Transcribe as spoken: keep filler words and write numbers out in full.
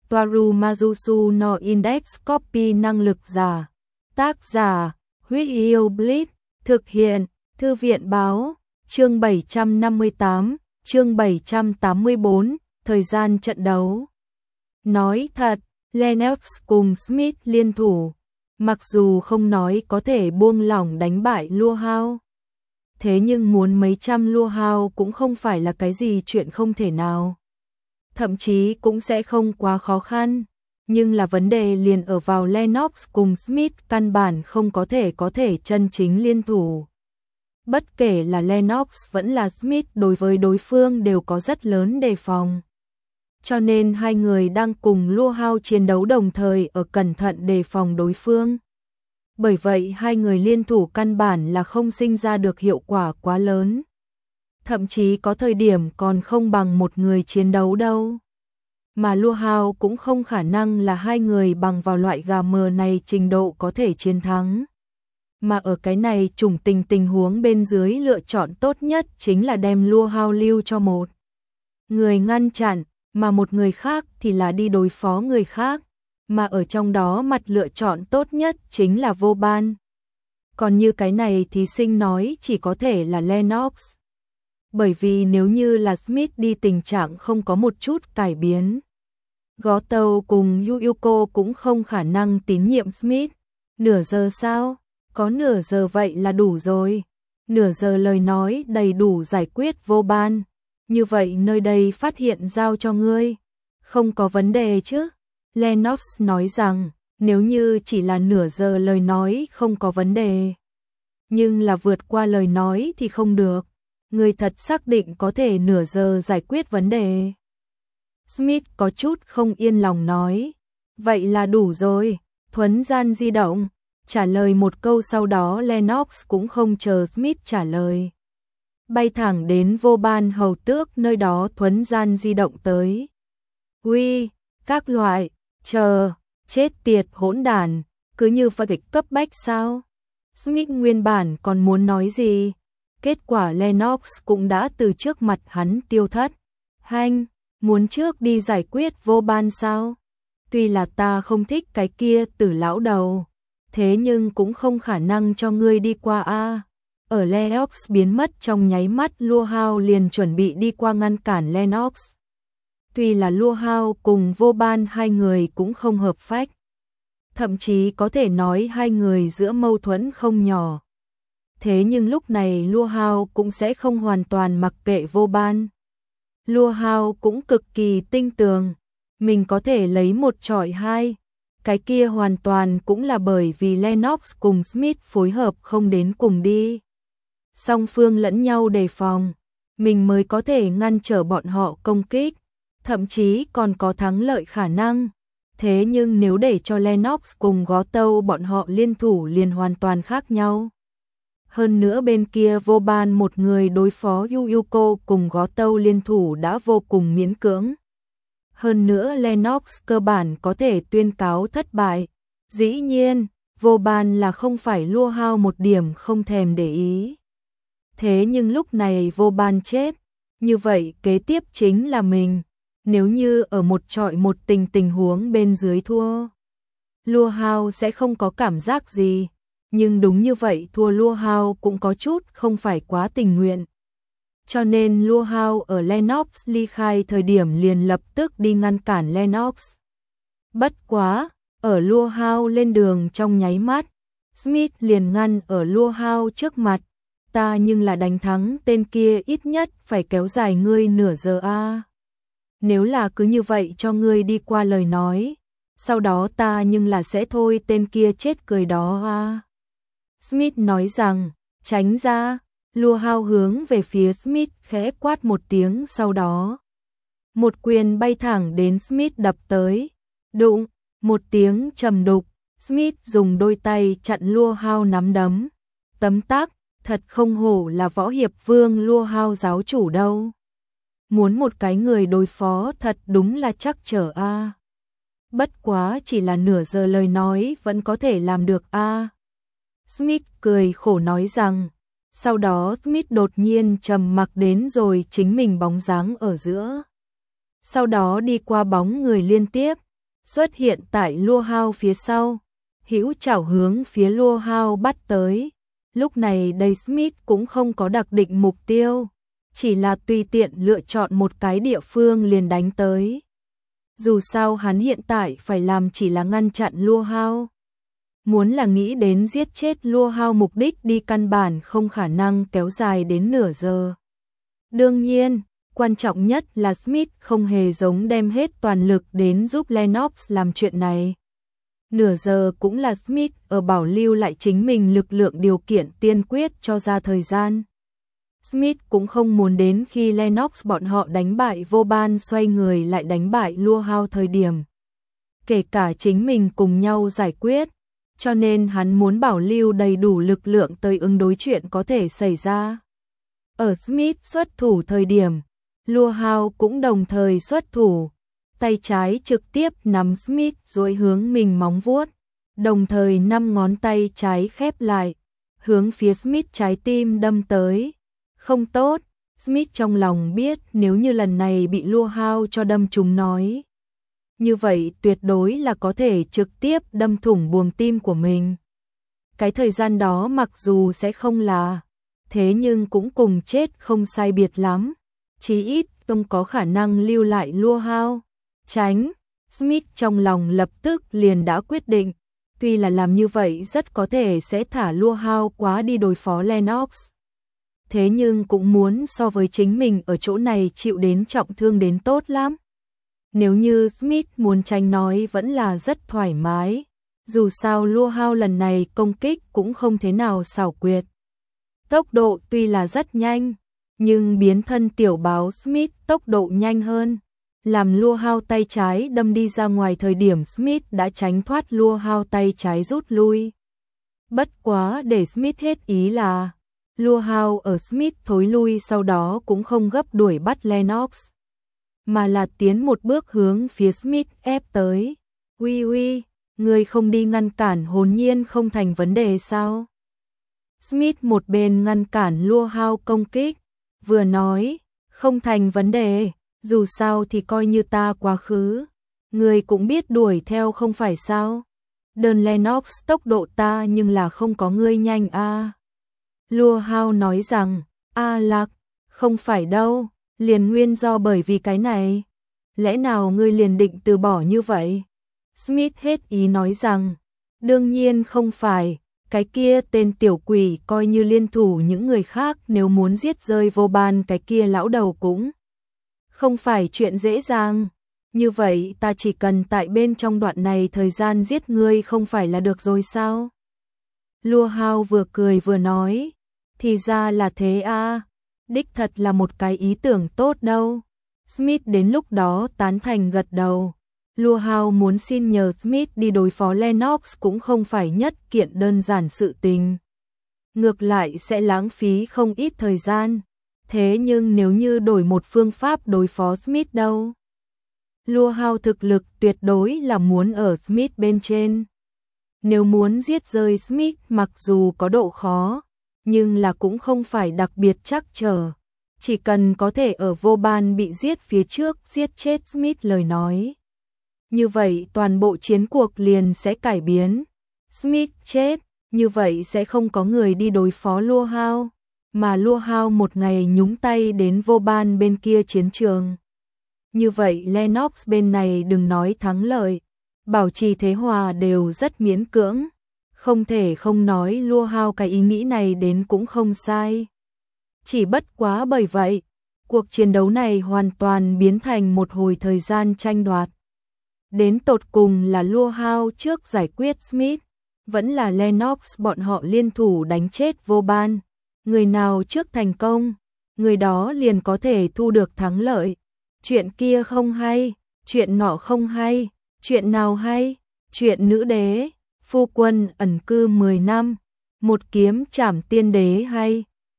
Toaru Majusu no Index Copy năng lực giả. Tác giả, Huyết Yêu Blitz, thực hiện, Thư viện Báo, chương bảy trăm năm mươi tám, chương bảy trăm tám mươi tư, thời gian trận đấu. Nói thật, Lennox cùng Smith liên thủ, mặc dù không nói có thể buông lỏng đánh bại Lua Hao, thế nhưng muốn mấy trăm Lua Hao cũng không phải là cái gì chuyện không thể nào. Thậm chí cũng sẽ không quá khó khăn, nhưng là vấn đề liền ở vào Lennox cùng Smith căn bản không có thể có thể chân chính liên thủ. Bất kể là Lennox vẫn là Smith đối với đối phương đều có rất lớn đề phòng. Cho nên hai người đang cùng Lua Hao chiến đấu đồng thời ở cẩn thận đề phòng đối phương. Bởi vậy hai người liên thủ căn bản là không sinh ra được hiệu quả quá lớn. Thậm chí có thời điểm còn không bằng một người chiến đấu đâu. Mà Lua Hao cũng không khả năng là hai người bằng vào loại gà mờ này trình độ có thể chiến thắng. Mà ở cái này chủng tình tình huống bên dưới lựa chọn tốt nhất chính là đem Lua Hao lưu cho một người ngăn chặn, mà một người khác thì là đi đối phó người khác. Mà ở trong đó mặt lựa chọn tốt nhất chính là Vô Ban. Còn như cái này thí sinh nói chỉ có thể là Lennox. Bởi vì nếu như là Smith đi tình trạng không có một chút cải biến, Gó Tâu cùng Yuyuko cũng không khả năng tín nhiệm Smith. Nửa giờ sao? Có nửa giờ vậy là đủ rồi. Nửa giờ lời nói đầy đủ giải quyết Vô Ban. Như vậy nơi đây phát hiện giao cho ngươi. Không có vấn đề chứ? Lennox nói rằng, nếu như chỉ là nửa giờ lời nói không có vấn đề. Nhưng là vượt qua lời nói thì không được. Ngươi thật xác định có thể nửa giờ giải quyết vấn đề. Smith có chút không yên lòng nói. Vậy là đủ rồi. Thuấn gian di động. Trả lời một câu sau đó Lennox cũng không chờ Smith trả lời. Bay thẳng đến Vô Ban hầu tước nơi đó thuấn gian di động tới. Uy, các loại, chờ, chết tiệt hỗn đản, cứ như vậy cấp bách sao? Smith nguyên bản còn muốn nói gì? Kết quả Lennox cũng đã từ trước mặt hắn tiêu thất. Hanh, muốn trước đi giải quyết Vô Ban sao? Tuy là ta không thích cái kia tử lão đầu, thế nhưng cũng không khả năng cho ngươi đi qua a. Ở Lennox biến mất trong nháy mắt Lua Hao liền chuẩn bị đi qua ngăn cản Lennox. Tuy là Lua Hao cùng Vô Ban hai người cũng không hợp phách. Thậm chí có thể nói hai người giữa mâu thuẫn không nhỏ. Thế nhưng lúc này Lua Hao cũng sẽ không hoàn toàn mặc kệ Vô Ban. Lua Hao cũng cực kỳ tinh tường. Mình có thể lấy một chọi hai. Cái kia hoàn toàn cũng là bởi vì Lennox cùng Smith phối hợp không đến cùng đi. Song phương lẫn nhau đề phòng. Mình mới có thể ngăn trở bọn họ công kích. Thậm chí còn có thắng lợi khả năng. Thế nhưng nếu để cho Lennox cùng Gó Tâu bọn họ liên thủ liền hoàn toàn khác nhau. Hơn nữa bên kia Vô Ban một người đối phó Yuyuko cùng Gó Tâu liên thủ đã vô cùng miễn cưỡng. Hơn nữa Lennox cơ bản có thể tuyên cáo thất bại. Dĩ nhiên, Vô Ban là không phải Lua Hao một điểm không thèm để ý. Thế nhưng lúc này Vô Ban chết, như vậy kế tiếp chính là mình. Nếu như ở một trọi một tình tình huống bên dưới thua, Lua Hao sẽ không có cảm giác gì. Nhưng đúng như vậy thua Lua Hao cũng có chút không phải quá tình nguyện. Cho nên Lua Hao ở Lennox ly khai thời điểm liền lập tức đi ngăn cản Lennox. Bất quá, ở Lua Hao lên đường trong nháy mắt, Smith liền ngăn ở Lua Hao trước mặt. Ta nhưng là đánh thắng tên kia ít nhất phải kéo dài ngươi nửa giờ a. Nếu là cứ như vậy cho ngươi đi qua lời nói, sau đó ta nhưng là sẽ thôi tên kia chết cười đó a. Smith nói rằng, tránh ra. Lua Hao hướng về phía Smith khẽ quát một tiếng sau đó. Một quyền bay thẳng đến Smith đập tới. Đụng, một tiếng trầm đục, Smith dùng đôi tay chặn Lua Hao nắm đấm. Tấm tắc, thật không hổ là võ hiệp vương Lua Hao giáo chủ đâu. Muốn một cái người đối phó thật đúng là chắc trở a. Bất quá chỉ là nửa giờ lời nói vẫn có thể làm được a. Smith cười khổ nói rằng. Sau đó Smith đột nhiên trầm mặc đến rồi chính mình bóng dáng ở giữa. Sau đó đi qua bóng người liên tiếp, xuất hiện tại Lua Hao phía sau, hữu chảo hướng phía Lua Hao bắt tới. Lúc này đây Smith cũng không có đặc định mục tiêu, chỉ là tùy tiện lựa chọn một cái địa phương liền đánh tới. Dù sao hắn hiện tại phải làm chỉ là ngăn chặn Lua Hao. Muốn là nghĩ đến giết chết Lua Hao, mục đích đi căn bản không khả năng kéo dài đến nửa giờ. Đương nhiên, quan trọng nhất là Smith không hề giống đem hết toàn lực đến giúp Lennox làm chuyện này. Nửa giờ cũng là Smith ở bảo lưu lại chính mình lực lượng điều kiện tiên quyết cho ra thời gian. Smith cũng không muốn đến khi Lennox bọn họ đánh bại Vauban xoay người lại đánh bại Lua Hao thời điểm. Kể cả chính mình cùng nhau giải quyết, cho nên hắn muốn bảo lưu đầy đủ lực lượng tới ứng đối chuyện có thể xảy ra. Ở Smith xuất thủ thời điểm, Lua Hao cũng đồng thời xuất thủ, tay trái trực tiếp nắm Smith duỗi hướng mình móng vuốt, đồng thời năm ngón tay trái khép lại, hướng phía Smith trái tim đâm tới. Không tốt, Smith trong lòng biết nếu như lần này bị Lua Hao cho đâm trúng nói, như vậy tuyệt đối là có thể trực tiếp đâm thủng buồng tim của mình. Cái thời gian đó mặc dù sẽ không là, thế nhưng cũng cùng chết không sai biệt lắm, chí ít không có khả năng lưu lại Lua Hao. Tránh, Smith trong lòng lập tức liền đã quyết định, tuy là làm như vậy rất có thể sẽ thả Lua Hao quá đi đối phó Lennox. Thế nhưng cũng muốn so với chính mình ở chỗ này chịu đến trọng thương đến tốt lắm. Nếu như Smith muốn tránh nói vẫn là rất thoải mái, dù sao Lua Hao lần này công kích cũng không thế nào xảo quyệt. Tốc độ tuy là rất nhanh, nhưng biến thân tiểu báo Smith tốc độ nhanh hơn. Làm Lua Hao tay trái đâm đi ra ngoài thời điểm Smith đã tránh thoát Lua Hao tay trái rút lui. Bất quá để Smith hết ý là, Lua Hao ở Smith thối lui sau đó cũng không gấp đuổi bắt Lennox, mà là tiến một bước hướng phía Smith ép tới. Uy uy, người không đi ngăn cản hồn nhiên không thành vấn đề sao? Smith một bên ngăn cản Lua Hao công kích, vừa nói, không thành vấn đề, dù sao thì coi như ta quá khứ, người cũng biết đuổi theo không phải sao? Đơn Lennox tốc độ ta nhưng là không có ngươi nhanh a. À. Lua Hao nói rằng, a lạc, không phải đâu, liền nguyên do bởi vì cái này. Lẽ nào ngươi liền định từ bỏ như vậy? Smith hết ý nói rằng, đương nhiên không phải, cái kia tên tiểu quỷ coi như liên thủ những người khác nếu muốn giết rơi Vauban cái kia lão đầu cũng không phải chuyện dễ dàng. Như vậy ta chỉ cần tại bên trong đoạn này thời gian giết ngươi không phải là được rồi sao? Lua Hao vừa cười vừa nói, thì ra là thế a, à. Đích thật là một cái ý tưởng tốt đâu. Smith đến lúc đó tán thành gật đầu. Lua Hao muốn xin nhờ Smith đi đối phó Lennox cũng không phải nhất kiện đơn giản sự tình. Ngược lại sẽ lãng phí không ít thời gian. Thế nhưng nếu như đổi một phương pháp đối phó Smith đâu? Lua Hao thực lực tuyệt đối là muốn ở Smith bên trên. Nếu muốn giết rơi Smith mặc dù có độ khó, nhưng là cũng không phải đặc biệt chắc trở. Chỉ cần có thể ở Vauban bị giết phía trước giết chết Smith lời nói. Như vậy toàn bộ chiến cuộc liền sẽ cải biến. Smith chết, như vậy sẽ không có người đi đối phó Lua Hao, mà Lua Hao một ngày nhúng tay đến Vauban bên kia chiến trường. Như vậy Lennox bên này đừng nói thắng lợi, bảo trì thế hòa đều rất miễn cưỡng. Không thể không nói Lua Hao cái ý nghĩ này đến cũng không sai. Chỉ bất quá bởi vậy, cuộc chiến đấu này hoàn toàn biến thành một hồi thời gian tranh đoạt. Đến tột cùng là Lua Hao trước giải quyết Smith, vẫn là Lennox bọn họ liên thủ đánh chết Vauban. Người nào trước thành công, người đó liền có thể thu được thắng lợi. Chuyện kia không hay, chuyện nọ không hay, chuyện nào hay, chuyện nữ đế, phu quân ẩn cư mười năm, một kiếm trảm tiên đế hay.